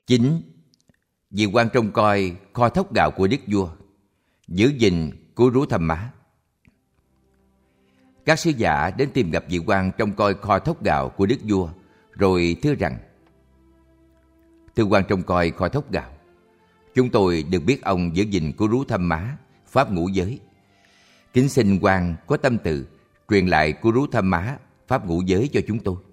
9. Vị quan trông coi kho thóc gạo của đức vua, giữ gìn cứu rú Tham Má. Các sứ giả đến tìm gặp vị quan trông coi kho thóc gạo của đức vua, rồi thưa rằng: Thưa quan trông coi kho thóc gạo, chúng tôi được biết ông giữ gìn cứu rú Tham Má, pháp ngũ giới. Kính xin quan có tâm từ truyền lại cứu rú Tham Má, pháp ngũ giới cho chúng tôi.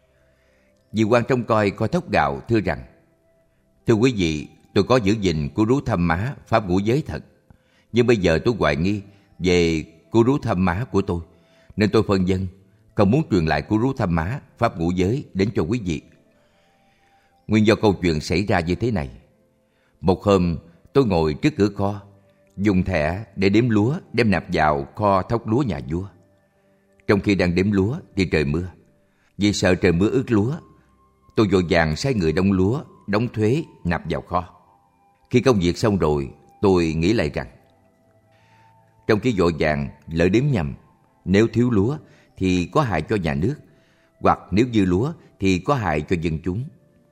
Vị quan trông coi kho thóc gạo thưa rằng: Thưa quý vị, tôi có giữ gìn cứu rú Tham Má, pháp ngũ giới thật. Nhưng bây giờ tôi hoài nghi về cứu rú Tham Má của tôi, nên tôi phân vân, không muốn truyền lại cứu rú Tham Má, pháp ngũ giới đến cho quý vị. Nguyên do câu chuyện xảy ra như thế này. Một hôm, tôi ngồi trước cửa kho, dùng thẻ để đếm lúa đem nạp vào kho thóc lúa nhà vua. Trong khi đang đếm lúa thì trời mưa. Vì sợ trời mưa ướt lúa, tôi vội vàng sai người đong lúa, đóng thuế, nạp vào kho. Khi công việc xong rồi, tôi nghĩ lại rằng trong khi vội vàng lỡ đếm nhầm, nếu thiếu lúa thì có hại cho nhà nước, hoặc nếu dư lúa thì có hại cho dân chúng.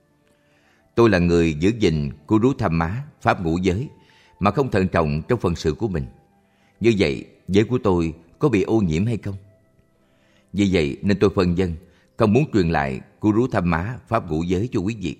Tôi là người giữ gìn cứu rú Tham Má, pháp ngũ giới, mà không thận trọng trong phận sự của mình. Như vậy, giới của tôi có bị ô nhiễm hay không? Vì vậy nên tôi phân vân, không muốn truyền lại cứu rú Tham Má, pháp ngũ giới cho quý vị.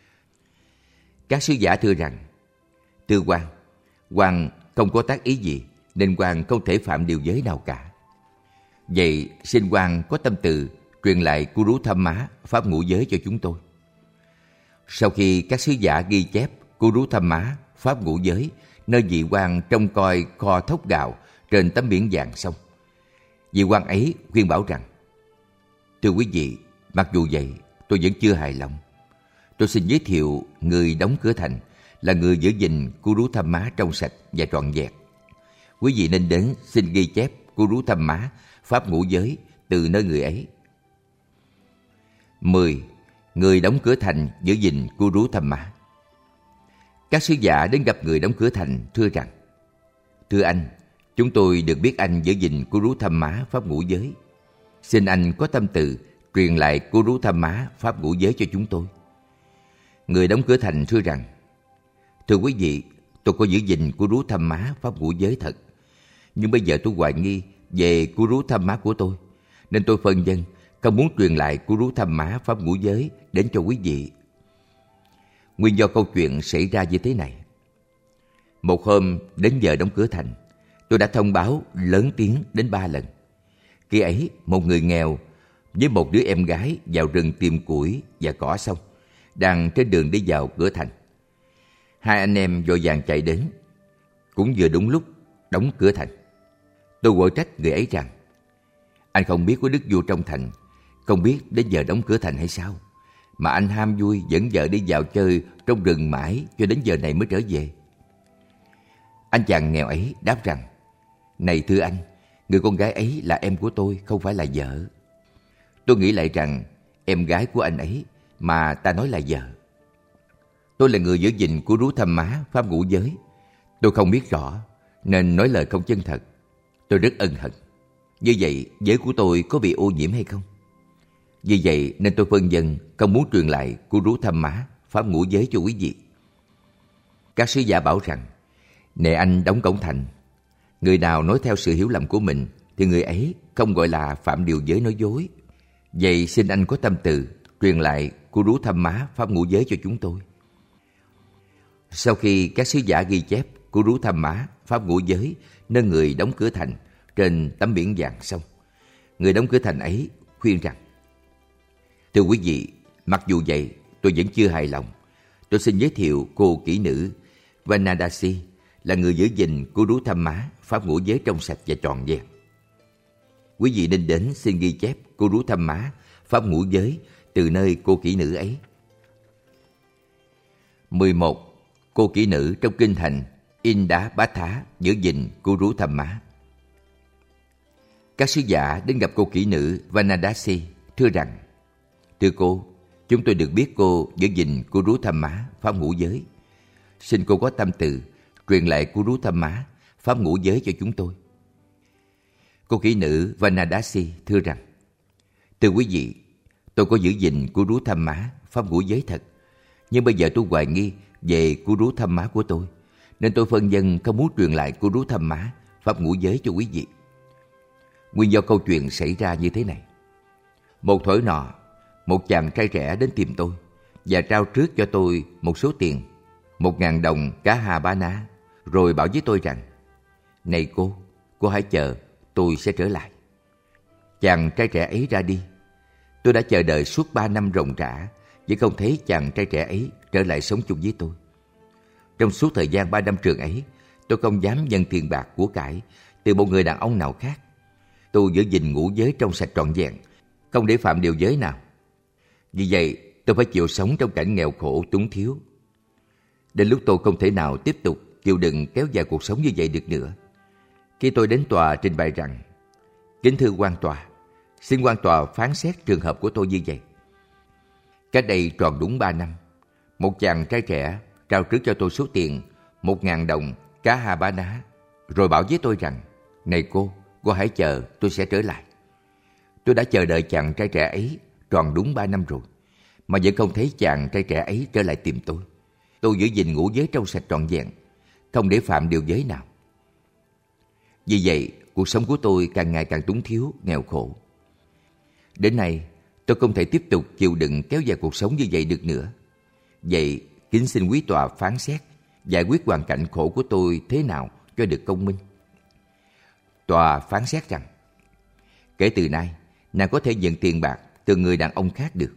Các sứ giả thưa rằng: Thưa quan không có tác ý gì, nên quan không thể phạm điều giới nào cả. Vậy xin quan có tâm từ truyền lại cứu rú Tham Má, pháp ngũ giới cho chúng tôi. Sau khi các sứ giả ghi chép cứu rú Tham Má, pháp ngũ giới nơi vị quan trông coi kho thóc gạo trên tấm biển vàng xong, vị quan ấy khuyên bảo rằng: Thưa quý vị, mặc dù vậy tôi vẫn chưa hài lòng. Tôi xin giới thiệu người đóng cửa thành là người giữ gìn cứu rú Tham Má trong sạch và trọn vẹn. Quý vị nên đến xin ghi chép cứu rú Tham Má, pháp ngũ giới từ nơi người ấy. 10. Người đóng cửa thành giữ gìn cứu rú Tham Má. Các sứ giả đến gặp người đóng cửa thành thưa rằng: Thưa anh, chúng tôi được biết anh giữ gìn cứu rú Tham Má, pháp ngũ giới. Xin anh có tâm từ truyền lại cứu rú Tham Má, pháp ngũ giới cho chúng tôi. Người đóng cửa thành thưa rằng: Thưa quý vị, tôi có giữ gìn cứu rú Tham Má, pháp ngũ giới thật. Nhưng bây giờ tôi hoài nghi về cứu rú Tham Má của tôi, nên tôi phân vân, không muốn truyền lại cứu rú Tham Má, pháp ngũ giới đến cho quý vị. Nguyên do câu chuyện xảy ra như thế này. Một hôm đến giờ đóng cửa thành, tôi đã thông báo lớn tiếng đến 3 lần. Khi ấy, một người nghèo với một đứa em gái vào rừng tìm củi và cỏ xong, đang trên đường đi vào cửa thành. Hai anh em vội vàng chạy đến, cũng vừa đúng lúc đóng cửa thành. Tôi quở trách người ấy rằng: Anh không biết có đức vua trong thành, không biết đến giờ đóng cửa thành hay sao, mà anh ham vui dẫn vợ đi vào chơi trong rừng mãi cho đến giờ này mới trở về. Anh chàng nghèo ấy đáp rằng: Này thưa anh, người con gái ấy là em của tôi, không phải là vợ. Tôi nghĩ lại rằng em gái của anh ấy mà ta nói là vợ. Tôi là người giữ gìn của rú Tham Má, pháp ngũ giới. Tôi không biết rõ nên nói lời không chân thật. Tôi rất ân hận. Như vậy giới của tôi có bị ô nhiễm hay không? Vì vậy nên tôi phân vân, không muốn truyền lại của rú Tham Má, pháp ngũ giới cho quý vị. Các sứ giả bảo rằng: Này anh đóng cổng thành, người nào nói theo sự hiểu lầm của mình thì người ấy không gọi là phạm điều giới nói dối. Vậy xin anh có tâm từ truyền lại của rú Tham Má, pháp ngũ giới cho chúng tôi. Sau khi các sứ giả ghi chép của rú Tham Má, pháp ngũ giới nơi người đóng cửa thành trên tấm biển vàng xong, người đóng cửa thành ấy khuyên rằng: Thưa quý vị, mặc dù vậy tôi vẫn chưa hài lòng. Tôi xin giới thiệu cô kỹ nữ Vanadasi là người giữ gìn của rú Tham Má, pháp ngũ giới trong sạch và trọn vẹn. Quý vị nên đến xin ghi chép của rú Tham Má, pháp ngũ giới từ nơi cô kỹ nữ ấy. 11. Cô kỹ nữ trong kinh thành Inda Bá Thá giữ gìn của rú Tham Má. Các sứ giả đến gặp cô kỹ nữ Vanadasi thưa rằng: Thưa cô, chúng tôi được biết cô giữ gìn của rú Tham Má, pháp ngũ giới. Xin cô có tâm từ truyền lại của rú Tham Má, pháp ngũ giới cho chúng tôi. Cô kỹ nữ Vanadasi thưa rằng: Thưa quý vị, tôi có giữ gìn của rú Tham Má, pháp ngũ giới thật. Nhưng bây giờ tôi hoài nghi về Guru Tham Má của tôi, nên tôi phân vân không muốn truyền lại Guru Tham Má pháp ngũ giới cho quý vị. Nguyên do câu chuyện xảy ra như thế này. Một thuở nọ, một chàng trai trẻ đến tìm tôi và trao trước cho tôi một số tiền, 1.000 đồng cá hà ba ná, rồi bảo với tôi rằng: "Này cô hãy chờ, tôi sẽ trở lại." Chàng trai trẻ ấy ra đi. Tôi đã chờ đợi suốt 3 năm ròng rã, vẫn không thấy chàng trai trẻ ấy trở lại sống chung với tôi. Trong suốt thời gian 3 năm trường ấy, tôi không dám nhận tiền bạc của cải từ một người đàn ông nào khác. Tôi giữ gìn ngũ giới trong sạch trọn vẹn, không để phạm điều giới nào. Vì vậy, tôi phải chịu sống trong cảnh nghèo khổ túng thiếu. Đến lúc tôi không thể nào tiếp tục chịu đựng kéo dài cuộc sống như vậy được nữa, khi tôi đến tòa trình bày rằng: "Kính thưa quan tòa, xin quan tòa phán xét trường hợp của tôi như vậy. Cách đây tròn đúng 3 năm, một chàng trai trẻ trao trước cho tôi số tiền 1.000 đồng cá hà ba ná, rồi bảo với tôi rằng: "Này cô hãy chờ, tôi sẽ trở lại." Tôi đã chờ đợi chàng trai trẻ ấy tròn đúng 3 năm rồi, mà vẫn không thấy chàng trai trẻ ấy trở lại tìm tôi. Tôi giữ gìn ngũ giới trong sạch trọn vẹn, không để phạm điều giới nào. Vì vậy, cuộc sống của tôi càng ngày càng túng thiếu, nghèo khổ. Đến nay, tôi không thể tiếp tục chịu đựng kéo dài cuộc sống như vậy được nữa. Vậy, kính xin quý tòa phán xét, giải quyết hoàn cảnh khổ của tôi thế nào cho được công minh. Tòa phán xét rằng: kể từ nay, nàng có thể nhận tiền bạc từ người đàn ông khác được.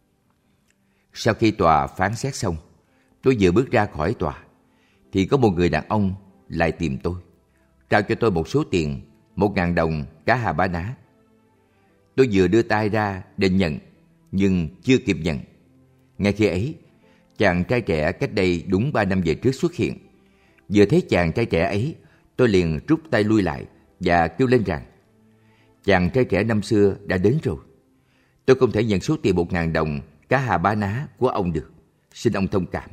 Sau khi tòa phán xét xong, tôi vừa bước ra khỏi tòa, thì có một người đàn ông lại tìm tôi, trao cho tôi một số tiền 1.000 đồng cá hà ba ná. Tôi vừa đưa tay ra định nhận, nhưng chưa kịp nhận. Ngay khi ấy, chàng trai trẻ cách đây đúng 3 năm về trước xuất hiện. Vừa thấy chàng trai trẻ ấy, tôi liền rút tay lui lại và kêu lên rằng: chàng trai trẻ năm xưa đã đến rồi. Tôi không thể nhận số tiền 1.000 đồng cá hà ba ná của ông được. Xin ông thông cảm.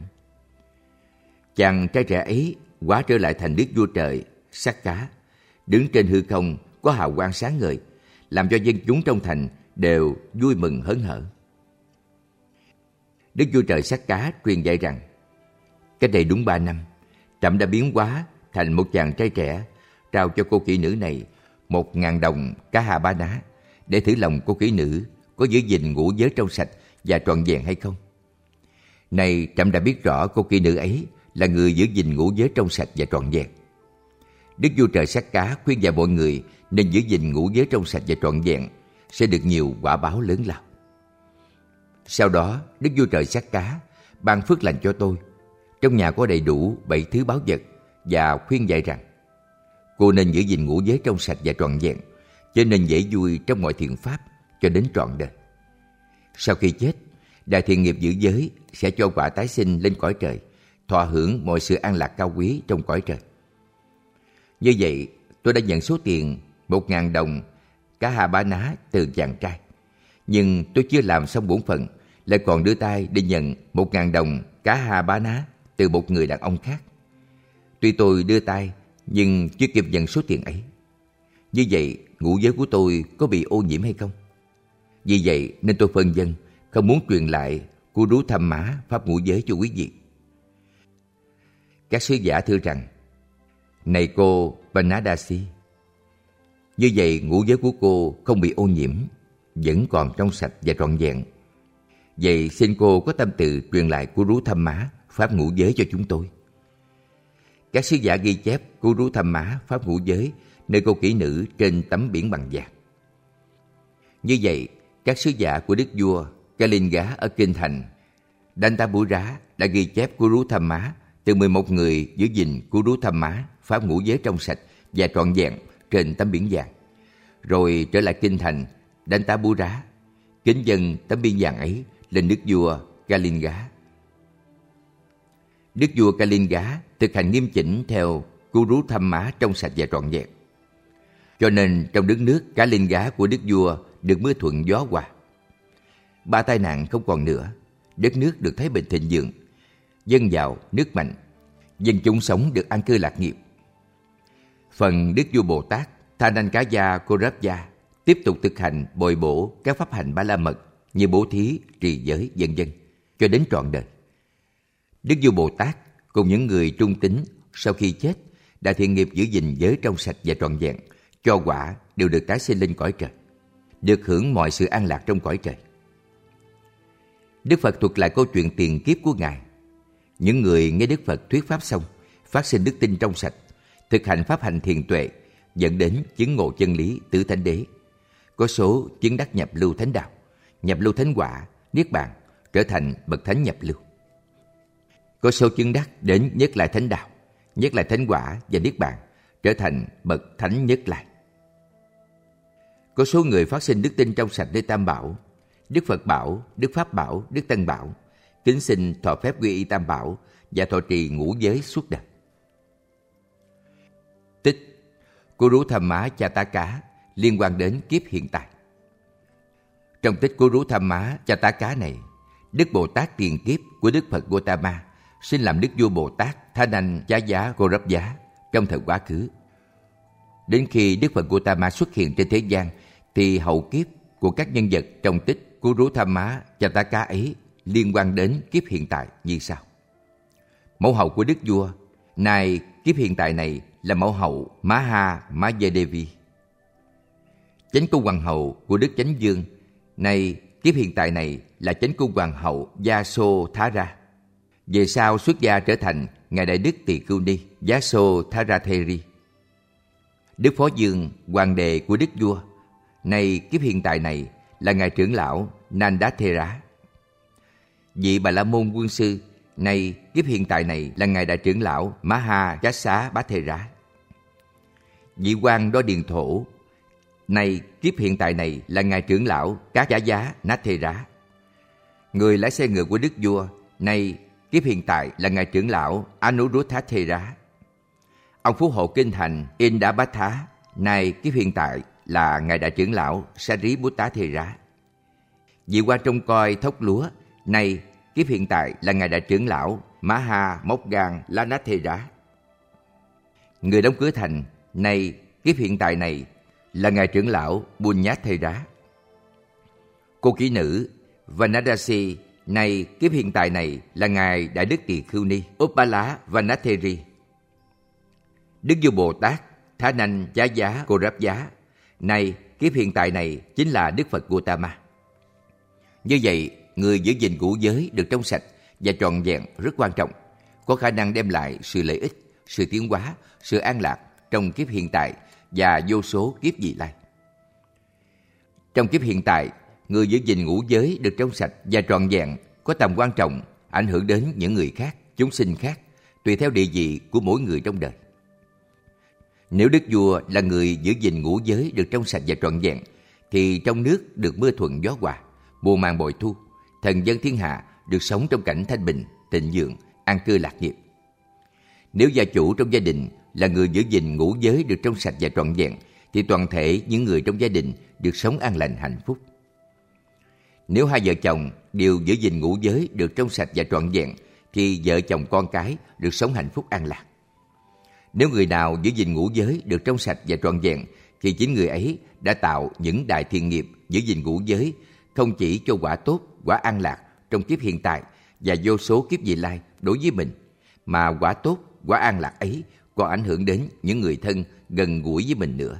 Chàng trai trẻ ấy hóa trở lại thành đức vua trời Sắc Cá, đứng trên hư không có hào quang sáng ngời, làm cho dân chúng trong thành đều vui mừng hớn hở. Đức vua trời Sắc Cá truyền dạy rằng: cách đây đúng 3 năm, trẫm đã biến hóa thành một chàng trai trẻ, trao cho cô kỹ nữ này 1.000 đồng cá hà ba ná, để thử lòng cô kỹ nữ có giữ gìn ngũ giới trong sạch và trọn vẹn hay không. Này, trẫm đã biết rõ cô kỹ nữ ấy là người giữ gìn ngũ giới trong sạch và trọn vẹn. Đức vua trời Sắc Cá khuyên dạy mọi người nên giữ gìn ngũ giới trong sạch và trọn vẹn, sẽ được nhiều quả báo lớn lao. Sau đó, Đức vua trời Sắc Cá ban phước lành cho tôi. Trong nhà có đầy đủ 7 thứ báu vật, và khuyên dạy rằng: cô nên giữ gìn ngũ giới trong sạch và trọn vẹn, cho nên dễ vui trong mọi thiện pháp cho đến trọn đời. Sau khi chết, đại thiện nghiệp giữ giới sẽ cho quả tái sinh lên cõi trời, thọ hưởng mọi sự an lạc cao quý trong cõi trời. Như vậy, tôi đã nhận số tiền 1.000 đồng cá hà ba ná từ chàng trai. Nhưng tôi chưa làm xong bổn phận, lại còn đưa tay để nhận 1.000 đồng cá hà ba ná từ một người đàn ông khác. Tuy tôi đưa tay, nhưng chưa kịp nhận số tiền ấy. Như vậy, ngũ giới của tôi có bị ô nhiễm hay không? Vì vậy nên tôi phân vân, không muốn truyền lại Guru Tham Má pháp ngũ giới cho quý vị. Các sứ giả thưa rằng: này cô Banadasi, như vậy ngũ giới của cô không bị ô nhiễm, vẫn còn trong sạch và trọn vẹn. Vậy xin cô có tâm từ truyền lại Guru Tham Má pháp ngũ giới cho chúng tôi. Các sứ giả ghi chép Guru Tham Má pháp ngũ giới nơi cô kỹ nữ trên tấm biển bằng vàng. Như vậy, các sứ giả của đức vua Kalinga ở kinh thành Dantabura đã ghi chép Guru Tham Má từ 11 người giữ gìn Guru Tham Má pháp ngũ giới trong sạch và trọn vẹn trên tấm biển vàng, rồi trở lại kinh thành Dantabura, kính dâng tấm biển vàng ấy lên đức vua Kalinga. Đức vua Kalinga thực hành nghiêm chỉnh theo Guru Tham Má trong sạch và trọn vẹn. Cho nên trong đất nước Kalinga của đức vua được mưa thuận gió hòa. 3 tai nạn không còn nữa, đất nước được thái bình thịnh vượng, dân giàu nước mạnh, dân chúng sống được an cư lạc nghiệp. Phần đức vua Bồ Tát Thananakaya Korabya tiếp tục thực hành bồi bổ các pháp hành Ba La Mật như bố thí, trì giới, vân vân cho đến trọn đời. Đức Vua Bồ Tát cùng những người trung tín sau khi chết đã thiện nghiệp giữ gìn giới trong sạch và trọn vẹn, cho quả đều được tái sinh lên cõi trời, được hưởng mọi sự an lạc trong cõi trời. Đức Phật thuật lại câu chuyện tiền kiếp của Ngài. Những người nghe Đức Phật thuyết pháp xong, phát sinh đức tin trong sạch, thực hành pháp hành thiền tuệ, dẫn đến chứng ngộ chân lý tứ thánh đế. Có số chứng đắc nhập lưu thánh đạo, nhập lưu thánh quả, niết bàn, trở thành bậc thánh nhập lưu. Có số chứng đắc đến nhất lại thánh đạo, nhất lại thánh quả và niết bàn, trở thành bậc thánh nhất lại. Có số người phát sinh đức tin trong sạch nơi Tam Bảo, Đức Phật Bảo, Đức Pháp Bảo, Đức Tăng Bảo, kính xin thọ phép quy y Tam Bảo và thọ trì ngũ giới suốt đời. Tích Kuruthamma Chataka liên quan đến kiếp hiện tại. Trong tích Kuruthamma Chataka này, Đức Bồ Tát tiền kiếp của Đức Phật Gotama sinh làm Đức Vua Bồ Tát Tha Nanh Giá Giá Cô Rấp Giá trong thời quá khứ. Đến khi Đức Phật Gotama xuất hiện trên thế gian, thì hậu kiếp của các nhân vật trong tích Kuruthamma Chataka ấy liên quan đến kiếp hiện tại như sau. Mẫu hậu của Đức Vua, nay kiếp hiện tại này là mẫu hậu Maha Mayadevi. Chánh cung hoàng hậu của Đức Chánh Dương, nay kiếp hiện tại này là chánh cung hoàng hậu Yasodhara. Về sau xuất gia trở thành Ngài Đại Đức Tỳ Khưu Ni Yasodharatheri. Đức Phó Dương, hoàng đệ của Đức Vua, nay kiếp hiện tại này là Ngài trưởng lão Nandathera. Vị Bà La Môn Quân Sư, nay kiếp hiện tại này là Ngài Đại trưởng lão Mahakassa-bá-thê-rá. Vị Quan Đo Điền Thổ, nay kiếp hiện tại này là Ngài trưởng lão Cát-giá-giá-nát-thê-rá. Người lái xe ngựa của Đức Vua, nay kiếp hiện tại là Ngài trưởng lão Anuruddha-thê-rá. Ông phú hộ kinh thành Indabhatha, nay kiếp hiện tại là Ngài Đại trưởng lão Sariputta-thê-rá. Vị Quan trông coi thóc lúa, nay kiếp hiện tại là Ngài Đại trưởng lão Maha-Mokgan-la-nát-thê-rá. Người đóng cửa thành, nay kiếp hiện tại này là Ngài trưởng lão Bunyát-thê-rá. Cô kỹ nữ Vanadasi, nay kiếp hiện tại này là Ngài Đại Đức Tỳ Khưu Ni Uppala-Vanatheri. Đức Vua Bồ Tát Tha Nanh Giá Giá Cô Ráp Giá, nay kiếp hiện tại này chính là Đức Phật Gotama. Như vậy, người giữ gìn ngũ giới được trong sạch và trọn vẹn rất quan trọng, có khả năng đem lại sự lợi ích, sự tiến hóa, sự an lạc trong kiếp hiện tại và vô số kiếp vị lai. Trong kiếp hiện tại, người giữ gìn ngũ giới được trong sạch và trọn vẹn có tầm quan trọng, ảnh hưởng đến những người khác, chúng sinh khác, tùy theo địa vị của mỗi người trong đời. Nếu Đức Vua là người giữ gìn ngũ giới được trong sạch và trọn vẹn, thì trong nước được mưa thuận gió hòa, mùa màng bội thu, thần dân thiên hạ được sống trong cảnh thanh bình, thịnh vượng, an cư lạc nghiệp. Nếu gia chủ trong gia đình là người giữ gìn ngũ giới được trong sạch và trọn vẹn, thì toàn thể những người trong gia đình được sống an lành hạnh phúc. Nếu hai vợ chồng đều giữ gìn ngũ giới được trong sạch và trọn vẹn, thì vợ chồng con cái được sống hạnh phúc an lạc. Nếu người nào giữ gìn ngũ giới được trong sạch và trọn vẹn, thì chính người ấy đã tạo những đại thiện nghiệp giữ gìn ngũ giới, không chỉ cho quả tốt, quả an lạc trong kiếp hiện tại và vô số kiếp vị lai đối với mình, mà quả tốt, quả an lạc ấy còn ảnh hưởng đến những người thân gần gũi với mình nữa.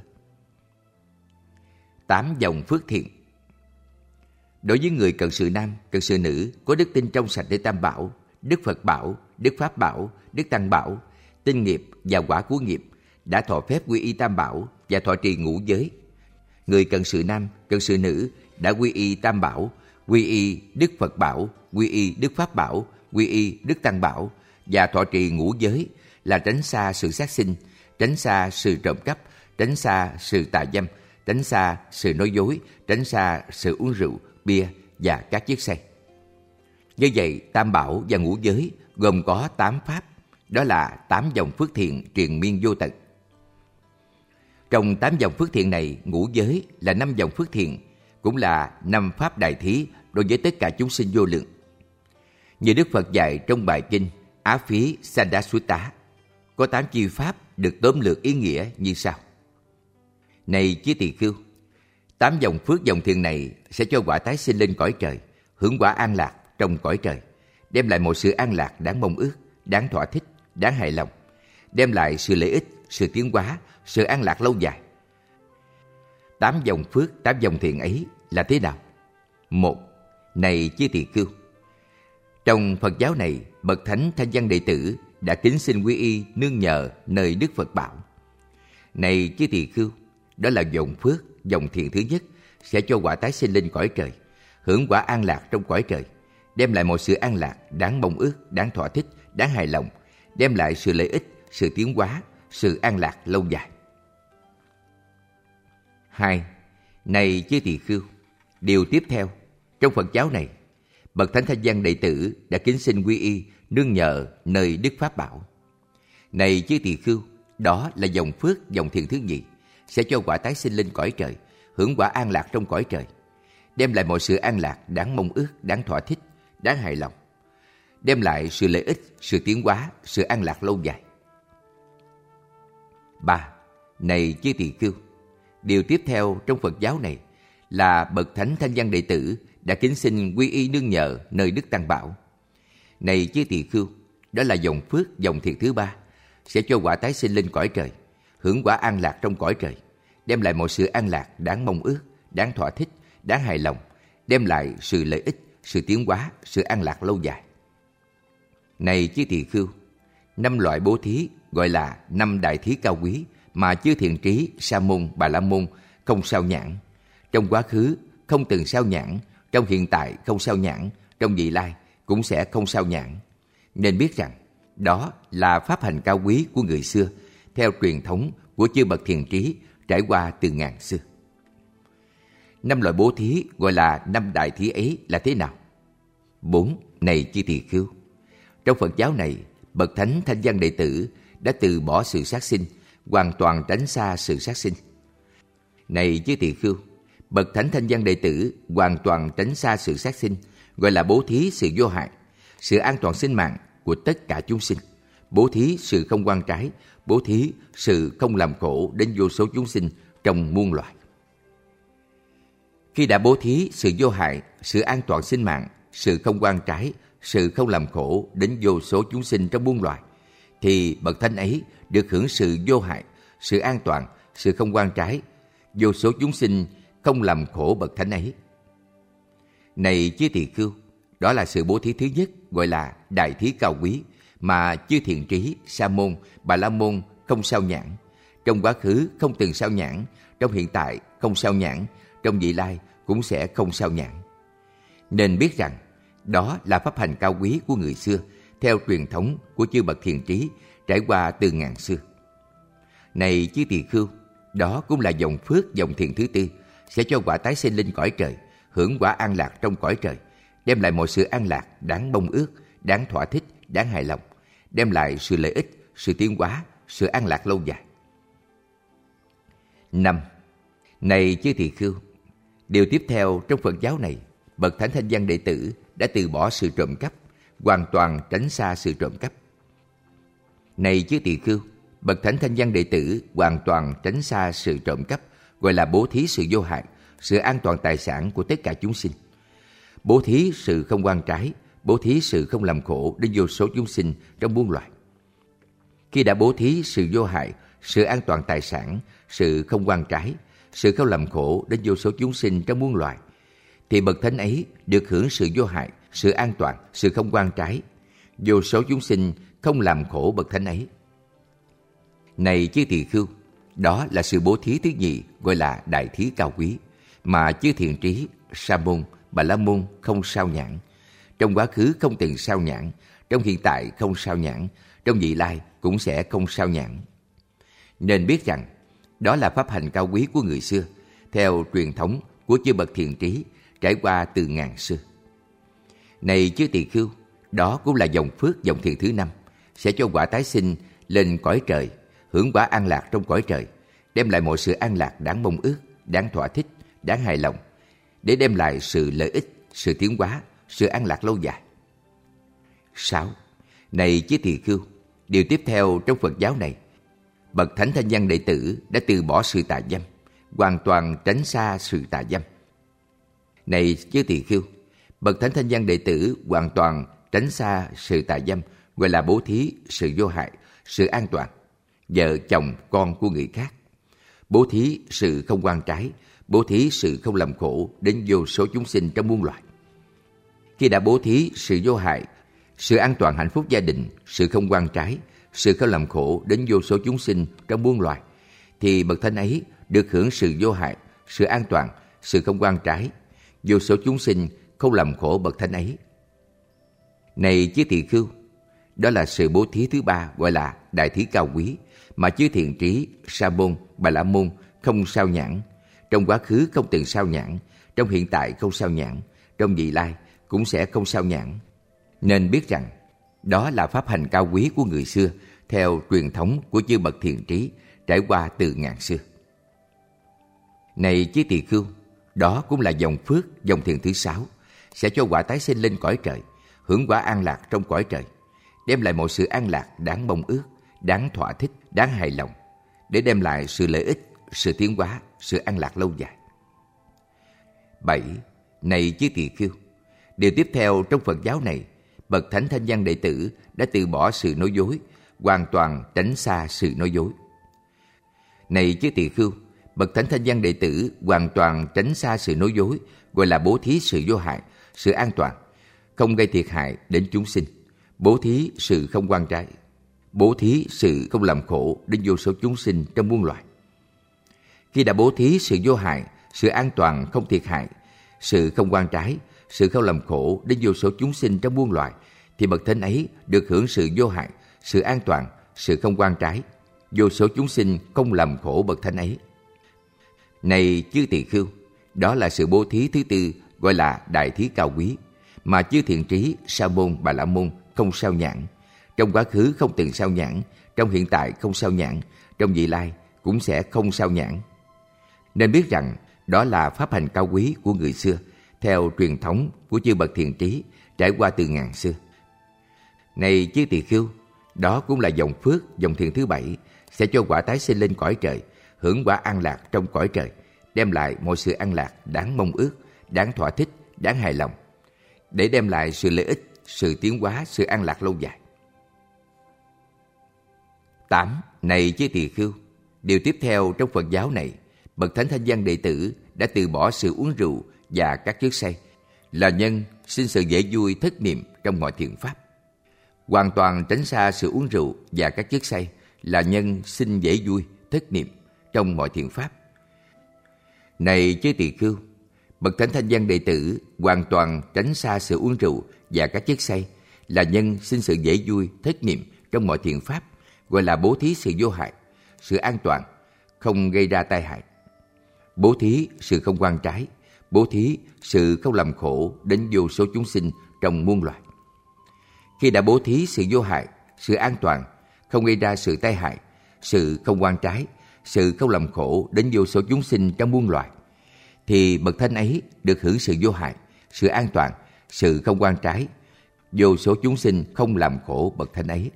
8 dòng phước thiện. Đối với người cận sự nam, cận sự nữ có đức tin trong sạch để Tam Bảo, Đức Phật Bảo, Đức Pháp Bảo, Đức Tăng Bảo, tinh nghiệp và quả của nghiệp, đã thọ phép quy y Tam Bảo và thọ trì ngũ giới. Người cận sự nam, cận sự nữ đã quy y Tam Bảo, quy y Đức Phật Bảo, quy y Đức Pháp Bảo, quy y Đức Tăng Bảo và thọ trì ngũ giới là tránh xa sự sát sinh, tránh xa sự trộm cắp, tránh xa sự tà dâm, tránh xa sự nói dối, tránh xa sự uống rượu, bia và các chất say. Như vậy, Tam Bảo và ngũ giới gồm có 8 pháp, đó là 8 dòng phước thiện triền miên vô tận. Trong 8 dòng phước thiện này, ngũ giới là 5 dòng phước thiện, cũng là 5 pháp đại thí đối với tất cả chúng sinh vô lượng. Như Đức Phật dạy trong bài kinh Á Phí Sandasutta, có 8 chi pháp được tóm lược ý nghĩa như sau. Này chư tỳ khưu, 8 dòng phước dòng thiện này sẽ cho quả tái sinh lên cõi trời, hưởng quả an lạc trong cõi trời, đem lại một sự an lạc đáng mong ước, đáng thỏa thích, đáng hài lòng, đem lại sự lợi ích, sự tiến hóa, sự an lạc lâu dài. 8 dòng phước, 8 dòng thiện ấy là thế nào? 1. Này chư tỳ khưu, trong Phật giáo này, bậc thánh thanh văn đệ tử đã kính xin quy y nương nhờ nơi Đức Phật bảo. Này chư tỳ khưu, đó là dòng phước, dòng thiện thứ nhất, sẽ cho quả tái sinh lên cõi trời, hưởng quả an lạc trong cõi trời, đem lại một sự an lạc đáng mong ước, đáng thỏa thích, đáng hài lòng, đem lại sự lợi ích, sự tiến hóa, sự an lạc lâu dài. 2. Này chư tỳ khưu, điều tiếp theo, trong Phật giáo này, bậc thánh thanh văn đệ tử đã kính xin quy y nương nhờ nơi Đức Pháp bảo. Này chư tỳ khưu, đó là dòng phước, dòng thiện thứ nhì, sẽ cho quả tái sinh lên cõi trời, hưởng quả an lạc trong cõi trời, đem lại mọi sự an lạc đáng mong ước, đáng thỏa thích, đáng hài lòng, đem lại sự lợi ích, sự tiến hóa, sự an lạc lâu dài. 3. Này chư tỳ khưu, điều tiếp theo trong Phật giáo này là bậc thánh thanh văn đệ tử đã kính xin quy y nương nhờ nơi Đức Tăng bảo. Này chư tỳ khưu, đó là dòng phước, dòng thiện thứ ba, sẽ cho quả tái sinh lên cõi trời, hưởng quả an lạc trong cõi trời, đem lại mọi sự an lạc đáng mong ước, đáng thỏa thích, đáng hài lòng, đem lại sự lợi ích, sự tiến hóa, sự an lạc lâu dài. Này chư tỳ khưu, 5 loại bố thí gọi là 5 đại thí cao quý mà chư thiện trí, Sa môn, Bà la môn không sao nhãn. Trong quá khứ không từng sao nhãn, trong hiện tại không sao nhãn, trong vị lai cũng sẽ không sao nhãn. Nên biết rằng đó là pháp hành cao quý của người xưa, theo truyền thống của chư bậc thiện trí trải qua từ ngàn xưa. 5 loại bố thí gọi là 5 đại thí ấy là thế nào? 4. Này chư tỳ khưu, trong Phật giáo này, bậc thánh thanh văn đệ tử đã từ bỏ sự sát sinh, hoàn toàn tránh xa sự sát sinh. Này chư tỳ khưu, bậc thánh thanh văn đệ tử hoàn toàn tránh xa sự sát sinh, gọi là bố thí sự vô hại, sự an toàn sinh mạng của tất cả chúng sinh, bố thí sự không oan trái, bố thí sự không làm khổ đến vô số chúng sinh trong muôn loài. Khi đã bố thí sự vô hại, sự an toàn sinh mạng, sự không oan trái, sự không làm khổ đến vô số chúng sinh trong muôn loài, thì bậc thánh ấy được hưởng sự vô hại, sự an toàn, sự không oan trái, vô số chúng sinh không làm khổ bậc thánh ấy. Này chư tỳ khưu, đó là sự bố thí thứ nhất gọi là đại thí cao quý mà chư thiện trí, Sa môn, Bà la môn không sao nhãn, trong quá khứ không từng sao nhãn, trong hiện tại không sao nhãn, trong vị lai cũng sẽ không sao nhãn. Nên biết rằng đó là pháp hành cao quý của người xưa, theo truyền thống của chư bậc thiện trí trải qua từ ngàn xưa. Này chư tỳ khưu, đó cũng là dòng phước, dòng thiện thứ tư, sẽ cho quả tái sinh lên cõi trời, hưởng quả an lạc trong cõi trời, đem lại mọi sự an lạc đáng mong ước, đáng thỏa thích, đáng hài lòng, đem lại sự lợi ích, sự tiến hóa, sự an lạc lâu dài. 5. Này chư tỳ khưu, điều tiếp theo trong Phật giáo này, bậc thánh thanh văn đệ tử đã từ bỏ sự trộm cắp, hoàn toàn tránh xa sự trộm cắp. Này chư tỳ khưu, bậc thánh thanh văn đệ tử hoàn toàn tránh xa sự trộm cắp, gọi là bố thí sự vô hại, sự an toàn tài sản của tất cả chúng sinh, bố thí sự không oan trái, bố thí sự không làm khổ đến vô số chúng sinh trong muôn loài. Khi đã bố thí sự vô hại, sự an toàn tài sản, sự không oan trái, sự không làm khổ đến vô số chúng sinh trong muôn loài, thì bậc thánh ấy được hưởng sự vô hại, sự an toàn, sự không oan trái, vô số chúng sinh không làm khổ bậc thánh ấy. Này chư tỳ khưu, đó là sự bố thí thứ nhì gọi là đại thí cao quý mà chư thiện trí, Sa môn, Bà la môn không sao nhãn, trong quá khứ không từng sao nhãn, trong hiện tại không sao nhãn, trong vị lai cũng sẽ không sao nhãn. Nên biết rằng đó là pháp hành cao quý của người xưa, theo truyền thống của chư bậc thiện trí trải qua từ ngàn xưa. Này chư tỳ khưu, đó cũng là dòng phước, dòng thiện thứ năm, sẽ cho quả tái sinh lên cõi trời, hưởng quả an lạc trong cõi trời, đem lại mọi sự an lạc đáng mong ước, đáng thỏa thích, đáng hài lòng, để đem lại sự lợi ích, sự tiến hóa, sự an lạc lâu dài. 6. Này chư tỳ khưu, điều tiếp theo trong Phật giáo này, bậc thánh thanh văn đệ tử đã từ bỏ sự tà dâm, hoàn toàn tránh xa sự tà dâm. Này chư tỳ khưu, bậc thánh thanh văn đệ tử hoàn toàn tránh xa sự tà dâm, gọi là bố thí sự vô hại, sự an toàn, vợ, chồng, con của người khác. Bố thí sự không oan trái, bố thí sự không làm khổ đến vô số chúng sinh trong muôn loài. Khi đã bố thí sự vô hại, sự an toàn hạnh phúc gia đình, sự không oan trái, sự không làm khổ đến vô số chúng sinh trong muôn loài, thì bậc thánh ấy được hưởng sự vô hại, sự an toàn, sự không oan trái, vô số chúng sinh không làm khổ bậc thánh ấy. Này chư tỳ khưu, đó là sự bố thí thứ ba, gọi là đại thí cao quý, mà chư thiện trí, Sa môn, Bà La môn không sao nhãn, trong quá khứ không từng sao nhãn, trong hiện tại không sao nhãn, trong vị lai cũng sẽ không sao nhãn. Nên biết rằng đó là pháp hành cao quý của người xưa, theo truyền thống của chư bậc thiện trí trải qua từ ngàn xưa. Này chư tỳ khưu, đó cũng là dòng phước, dòng thiện thứ 6, sẽ cho quả tái sinh lên cõi trời, hưởng quả an lạc trong cõi trời, đem lại mọi sự an lạc đáng mong ước, đáng thỏa thích, đáng hài lòng, để đem lại sự lợi ích, sự tiến hóa, sự an lạc lâu dài. 7. Này chư tỳ khưu, điều tiếp theo trong Phật giáo này, bậc thánh thanh văn đệ tử đã từ bỏ sự nói dối, hoàn toàn tránh xa sự nói dối. Này chư tỳ khưu, bậc thánh thanh văn đệ tử hoàn toàn tránh xa sự nói dối, gọi là bố thí sự vô hại, sự an toàn, không gây thiệt hại đến chúng sinh, bố thí sự không oan trái, bố thí sự không làm khổ đến vô số chúng sinh trong muôn loài. Khi đã bố thí sự vô hại, sự an toàn không thiệt hại, sự không oan trái, sự không làm khổ đến vô số chúng sinh trong muôn loài, thì bậc thánh ấy được hưởng sự vô hại, sự an toàn, sự không oan trái, vô số chúng sinh không làm khổ bậc thánh ấy. Này chư tỳ khưu, đó là sự bố thí thứ tư, gọi là đại thí cao quý, mà chư thiện trí, Sa môn, Bà La môn không sao nhãn, trong quá khứ không từng sao nhãn, trong hiện tại không sao nhãn, trong vị lai cũng sẽ không sao nhãn. Nên biết rằng đó là pháp hành cao quý của người xưa, theo truyền thống của chư bậc thiện trí trải qua từ ngàn xưa. Này chư tỳ khưu, đó cũng là dòng phước, dòng thiện thứ 7, sẽ cho quả tái sinh lên cõi trời, hưởng quả an lạc trong cõi trời, đem lại mọi sự an lạc đáng mong ước, đáng thỏa thích, đáng hài lòng, để đem lại sự lợi ích, sự tiến hóa, sự an lạc lâu dài. 8. Này chư tỳ khưu, điều tiếp theo trong Phật giáo này, bậc thánh thanh văn đệ tử đã từ bỏ sự uống rượu và các chất say, là nhân sinh sự dễ vui thất niệm trong mọi thiện pháp. Hoàn toàn tránh xa sự uống rượu và các chất say, là nhân sinh dễ vui thất niệm trong mọi thiện pháp. Này chư tỳ khưu, bậc thánh thanh văn đệ tử hoàn toàn tránh xa sự uống rượu và các chất say, là nhân sinh sự dễ vui thất niệm trong mọi thiện pháp, gọi là bố thí sự vô hại, sự an toàn, không gây ra tai hại, bố thí sự không oan trái, bố thí sự không làm khổ đến vô số chúng sinh trong muôn loài. Khi đã bố thí sự vô hại, sự an toàn, không gây ra sự tai hại, sự không oan trái, sự không làm khổ đến vô số chúng sinh trong muôn loài, thì bậc thánh ấy được hưởng sự vô hại, sự an toàn, sự không oan trái, vô số chúng sinh không làm khổ bậc thánh ấy.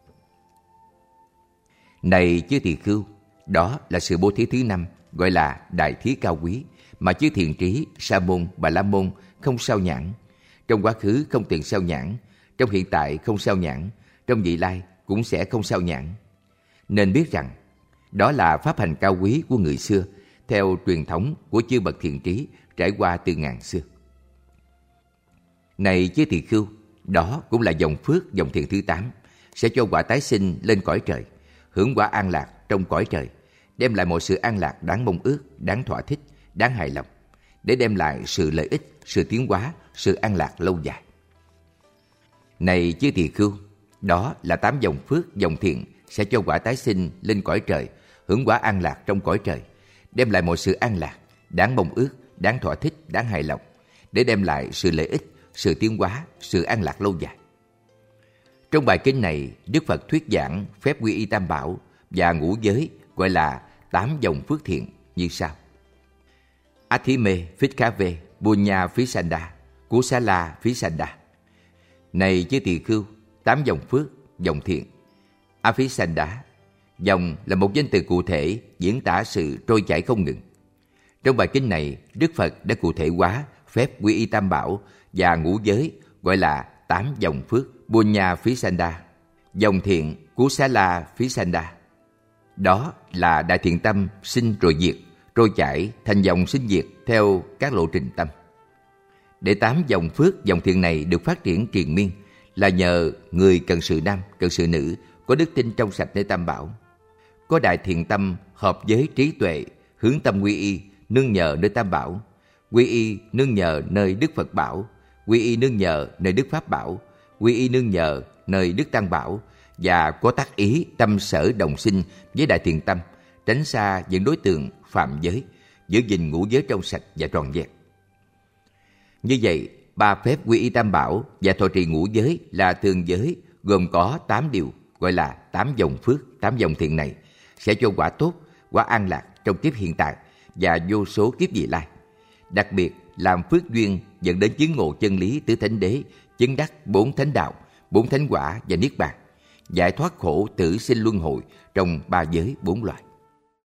Này chư tỳ khưu, đó là sự bố thí thứ 5, gọi là đại thí cao quý, mà chư thiện trí, Sa môn, Bà La môn không sao nhãn, trong quá khứ không từng sao nhãn, trong hiện tại không sao nhãn, trong vị lai cũng sẽ không sao nhãn. Nên biết rằng đó là pháp hành cao quý của người xưa, theo truyền thống của chư bậc thiện trí trải qua từ ngàn xưa. Này chư tỳ khưu, đó cũng là dòng phước, dòng thiện thứ 8, sẽ cho quả tái sinh lên cõi trời, hưởng quả an lạc trong cõi trời, đem lại mọi sự an lạc đáng mong ước, đáng thỏa thích, đáng hài lòng, để đem lại sự lợi ích, sự tiến hóa, sự an lạc lâu dài. Này chư tỳ khưu, đó là 8 dòng phước, dòng thiện sẽ cho quả tái sinh lên cõi trời, hưởng quả an lạc trong cõi trời, đem lại mọi sự an lạc, đáng mong ước, đáng thỏa thích, đáng hài lòng, để đem lại sự lợi ích, sự tiến hóa, sự an lạc lâu dài. Trong bài kinh này, Đức Phật thuyết giảng phép quy y tam bảo và ngũ giới, gọi là 8 dòng phước thiện như sau: Athime Phitkave Punya Phisanda Kusala Phisanda. Này chư tỳ khưu, 8 dòng phước, dòng thiện. Aphisanda, dòng là một danh từ cụ thể diễn tả sự trôi chảy không ngừng. Trong bài kinh này, Đức Phật đã cụ thể hóa phép quy y tam bảo và ngũ giới, gọi là 8 dòng phước Punya Phísanda, dòng thiện Kusala Phísanda. Đó là đại thiện tâm sinh rồi diệt, trôi chảy thành dòng sinh diệt theo các lộ trình tâm. Để 8 dòng phước, dòng thiện này được phát triển triền miên là nhờ người cận sự nam, cận sự nữ có đức tin trong sạch nơi Tam Bảo, có đại thiện tâm hợp với trí tuệ, hướng tâm quy y, nương nhờ nơi Tam Bảo, quy y nương nhờ nơi Đức Phật Bảo, quy y nương nhờ nơi Đức Pháp Bảo, quy y nương nhờ nơi Đức Tăng Bảo, và có tác ý tâm sở đồng sinh với đại thiện tâm, tránh xa những đối tượng phạm giới, giữ gìn ngũ giới trong sạch và tròn vẹn. Như vậy, 3 phép quy y Tam Bảo và thọ trì ngũ giới là thường giới, gồm có 8 điều, gọi là 8 dòng phước, 8 dòng thiện này sẽ cho quả tốt, quả an lạc trong kiếp hiện tại và vô số kiếp vị lai. Đặc biệt làm phước duyên dẫn đến chứng ngộ chân lý tứ thánh đế, chứng đắc 4 thánh đạo, 4 thánh quả và niết bàn, giải thoát khổ tử sinh luân hồi trong 3 giới 4 loài.